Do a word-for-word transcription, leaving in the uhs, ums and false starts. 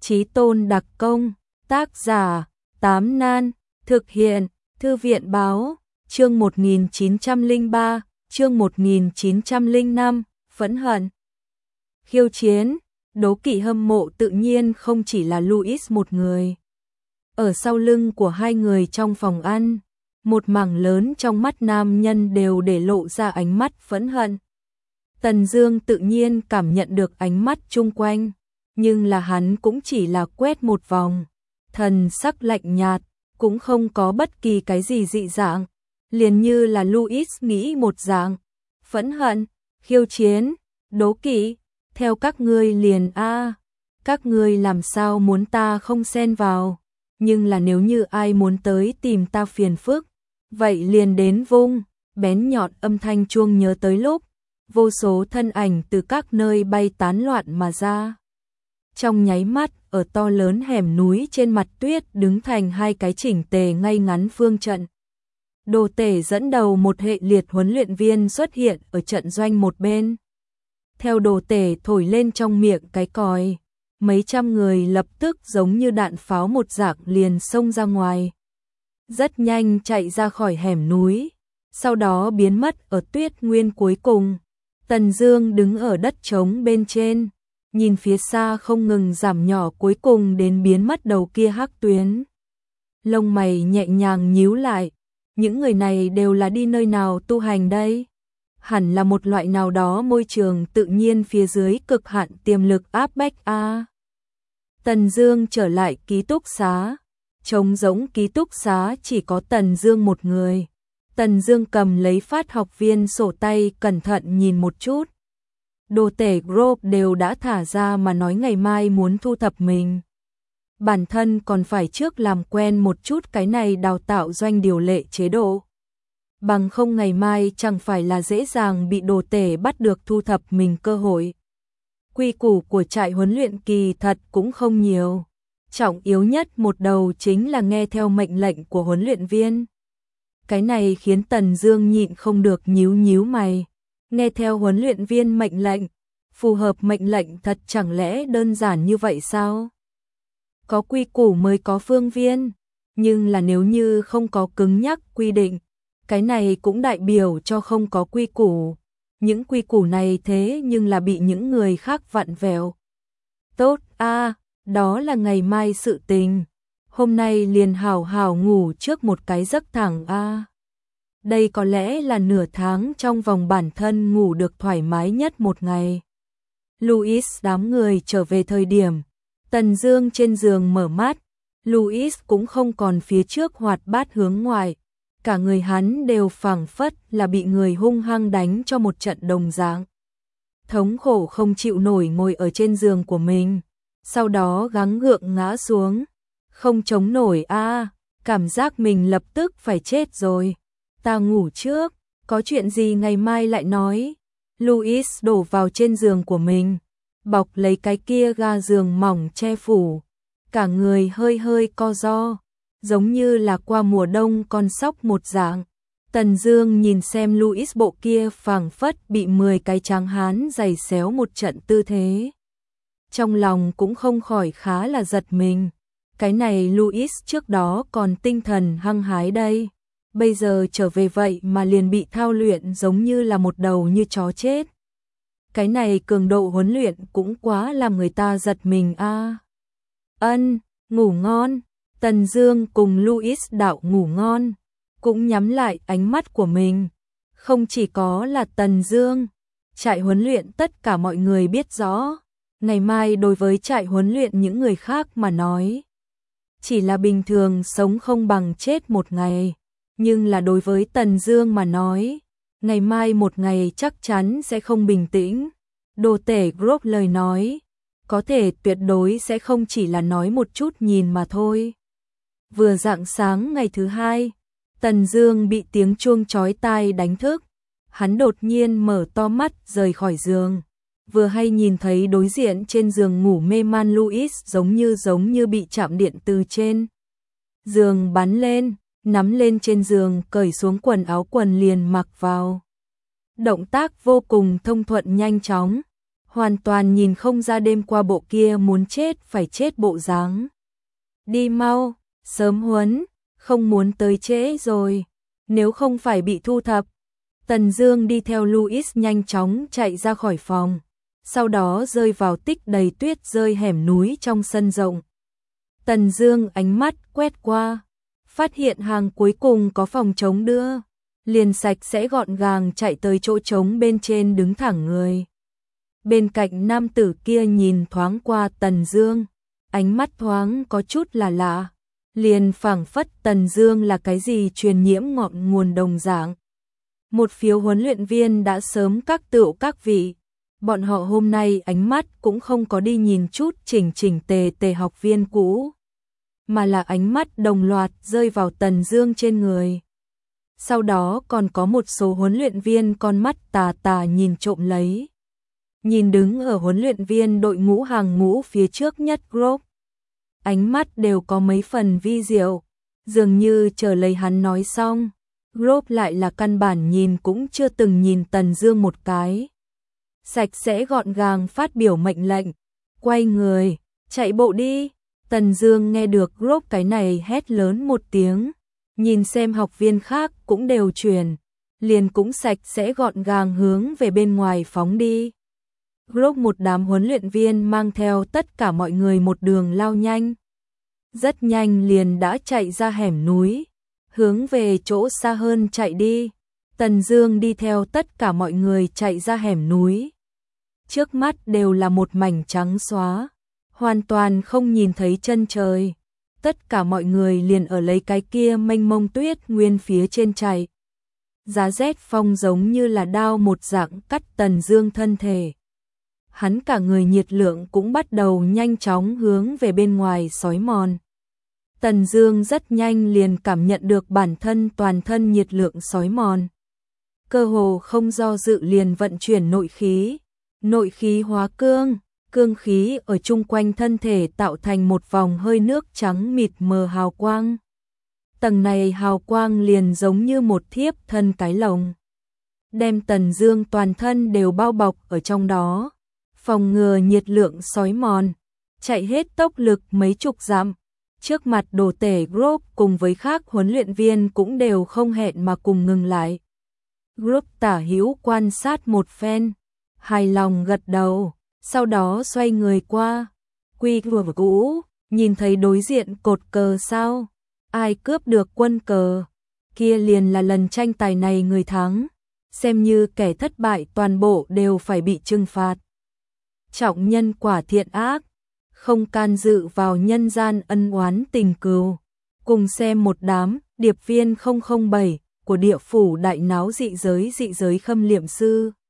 Chí Tôn đặc công, tác giả, Tám Nan, thực hiện, Thư viện báo, chương một nghìn chín trăm lẻ ba, chương một nghìn chín trăm lẻ năm, phẫn hận. Khiêu chiến, đố kỵ hâm mộ tự nhiên không chỉ là Louis một người. Ở sau lưng của hai người trong phòng ăn, một mảng lớn trong mắt nam nhân đều để lộ ra ánh mắt phẫn hận. Tần Dương tự nhiên cảm nhận được ánh mắt chung quanh, nhưng là hắn cũng chỉ là quét một vòng, thần sắc lạnh nhạt, cũng không có bất kỳ cái gì dị dạng, liền như là Louis nghĩ một dạng. Phẫn hận, khiêu chiến, đố kỵ, theo các ngươi liền a, à, các ngươi làm sao muốn ta không xen vào, nhưng là nếu như ai muốn tới tìm ta phiền phức, vậy liền đến vung, bén nhọn âm thanh chuông nhớ tới lúc, vô số thân ảnh từ các nơi bay tán loạn mà ra. Trong nháy mắt, ở to lớn hẻm núi trên mặt tuyết đứng thành hai cái chỉnh tề ngay ngắn phương trận. Đồ Tể dẫn đầu một hệ liệt huấn luyện viên xuất hiện ở trận doanh một bên. Theo Đồ Tể thổi lên trong miệng cái còi, mấy trăm người lập tức giống như đạn pháo một dạng liền xông ra ngoài. Rất nhanh chạy ra khỏi hẻm núi, sau đó biến mất ở tuyết nguyên cuối cùng. Tần Dương đứng ở đất trống bên trên, nhìn phía xa không ngừng giảm nhỏ cuối cùng đến biến mất đầu kia hắc tuyến. Lông mày nhẹ nhàng nhíu lại, những người này đều là đi nơi nào tu hành đây? Hẳn là một loại nào đó môi trường tự nhiên phía dưới cực hạn tiềm lực áp bách a. Tần Dương trở lại ký túc xá, trống rỗng ký túc xá chỉ có Tần Dương một người. Tần Dương cầm lấy phát học viên sổ tay cẩn thận nhìn một chút. Đồ Tể Group đều đã thả ra mà nói ngày mai muốn thu thập mình. Bản thân còn phải trước làm quen một chút cái này đào tạo doanh điều lệ chế độ. Bằng không ngày mai chẳng phải là dễ dàng bị Đồ Tể bắt được thu thập mình cơ hội. Quy củ của trại huấn luyện kỳ thật cũng không nhiều. Trọng yếu nhất một đầu chính là nghe theo mệnh lệnh của huấn luyện viên. Cái này khiến Tần Dương nhịn không được nhíu nhíu mày. Nghe theo huấn luyện viên mệnh lệnh, phù hợp mệnh lệnh thật chẳng lẽ đơn giản như vậy sao? Có quy củ mới có phương viên, nhưng là nếu như không có cứng nhắc quy định, cái này cũng đại biểu cho không có quy củ. Những quy củ này thế nhưng là bị những người khác vặn vẹo. Tốt a, à, đó là ngày mai sự tình. Hôm nay liền hảo hảo ngủ trước một cái giấc thẳng a. À. Đây có lẽ là nửa tháng trong vòng bản thân ngủ được thoải mái nhất một ngày. Louis đám người trở về thời điểm, Tần Dương trên giường mở mắt, Louis cũng không còn phía trước hoạt bát hướng ngoài, cả người hắn đều phảng phất là bị người hung hăng đánh cho một trận đồng dạng. Thống khổ không chịu nổi ngồi ở trên giường của mình, sau đó gắng gượng ngã xuống, không chống nổi a, à, cảm giác mình lập tức phải chết rồi. Ta ngủ trước, có chuyện gì ngày mai lại nói. Louis đổ vào trên giường của mình, bọc lấy cái kia ga giường mỏng che phủ, cả người hơi hơi co ro, giống như là qua mùa đông con sóc một dạng. Tần Dương nhìn xem Louis bộ kia phảng phất bị mười cái tráng hán giày xéo một trận tư thế. Trong lòng cũng không khỏi khá là giật mình. Cái này Louis trước đó còn tinh thần hăng hái đây. Bây giờ trở về vậy mà liền bị thao luyện giống như là một đầu như chó chết. Cái này cường độ huấn luyện cũng quá làm người ta giật mình a. À. Ân, ngủ ngon. Tần Dương cùng Louis đạo ngủ ngon, cũng nhắm lại ánh mắt của mình. Không chỉ có là Tần Dương, trại huấn luyện tất cả mọi người biết rõ, ngày mai đối với trại huấn luyện những người khác mà nói, chỉ là bình thường sống không bằng chết một ngày. Nhưng là đối với Tần Dương mà nói, ngày mai một ngày chắc chắn sẽ không bình tĩnh. Đồ Tể Group lời nói, có thể tuyệt đối sẽ không chỉ là nói một chút nhìn mà thôi. Vừa rạng sáng ngày thứ hai, Tần Dương bị tiếng chuông chói tai đánh thức. Hắn đột nhiên mở to mắt rời khỏi giường. Vừa hay nhìn thấy đối diện trên giường ngủ mê man Louis giống như giống như bị chạm điện từ trên giường bắn lên. Nắm lên trên giường cởi xuống quần áo quần liền mặc vào. Động tác vô cùng thông thuận nhanh chóng. hoàn toàn nhìn không ra đêm qua bộ kia muốn chết phải chết bộ dáng. Đi mau, sớm huấn, không muốn tới trễ rồi, nếu không phải bị thu thập. Tần Dương đi theo Louis nhanh chóng chạy ra khỏi phòng, sau đó rơi vào tích đầy tuyết rơi hẻm núi trong sân rộng. Tần Dương ánh mắt quét qua, phát hiện hàng cuối cùng có phòng trống đưa, liền sạch sẽ gọn gàng chạy tới chỗ trống bên trên đứng thẳng người. Bên cạnh nam tử kia nhìn thoáng qua Tần Dương, ánh mắt thoáng có chút là lạ, liền phảng phất Tần Dương là cái gì truyền nhiễm ngọn nguồn đồng dạng. Một phiếu huấn luyện viên đã sớm các tựu các vị, bọn họ hôm nay ánh mắt cũng không có đi nhìn chút chỉnh chỉnh tề tề học viên cũ, mà là ánh mắt đồng loạt rơi vào Tần Dương trên người. Sau đó còn có một số huấn luyện viên con mắt tà tà nhìn trộm lấy. Nhìn đứng ở huấn luyện viên đội ngũ hàng ngũ phía trước nhất group, ánh mắt đều có mấy phần vi diệu, dường như chờ lấy hắn nói xong, group lại là căn bản nhìn cũng chưa từng nhìn Tần Dương một cái. Sạch sẽ gọn gàng phát biểu mệnh lệnh, quay người, chạy bộ đi. Tần Dương nghe được group cái này hét lớn một tiếng, nhìn xem học viên khác cũng đều chuyển, liền cũng sạch sẽ gọn gàng hướng về bên ngoài phóng đi. Group một đám huấn luyện viên mang theo tất cả mọi người một đường lao nhanh. Rất nhanh liền đã chạy ra hẻm núi, hướng về chỗ xa hơn chạy đi. Tần Dương đi theo tất cả mọi người chạy ra hẻm núi. Trước mắt đều là một mảnh trắng xóa, hoàn toàn không nhìn thấy chân trời. Tất cả mọi người liền ở lấy cái kia mênh mông tuyết nguyên phía trên chạy. Giá rét phong giống như là đao một dạng cắt Tần Dương thân thể. Hắn cả người nhiệt lượng cũng bắt đầu nhanh chóng hướng về bên ngoài xói mòn. Tần Dương rất nhanh liền cảm nhận được bản thân toàn thân nhiệt lượng xói mòn. Cơ hồ không do dự liền vận chuyển nội khí, nội khí hóa cương, cương khí ở chung quanh thân thể tạo thành một vòng hơi nước trắng mịt mờ hào quang. Tầng này hào quang liền giống như một thiếp thân cái lồng, đem Tần Dương toàn thân đều bao bọc ở trong đó, phòng ngừa nhiệt lượng xói mòn, chạy hết tốc lực mấy chục dặm. Trước mặt đồ tể group cùng với khác huấn luyện viên cũng đều không hẹn mà cùng ngừng lại. Group tả hữu quan sát một phen, hài lòng gật đầu, sau đó xoay người qua. Quy vừa cũ, nhìn thấy đối diện cột cờ sao? Ai cướp được quân cờ, kia liền là lần tranh tài này người thắng, xem như kẻ thất bại toàn bộ đều phải bị trừng phạt. Trọng nhân quả thiện ác, không can dự vào nhân gian ân oán tình cừu. Cùng xem một đám điệp viên không không bảy của địa phủ đại náo dị giới dị giới khâm liệm sư.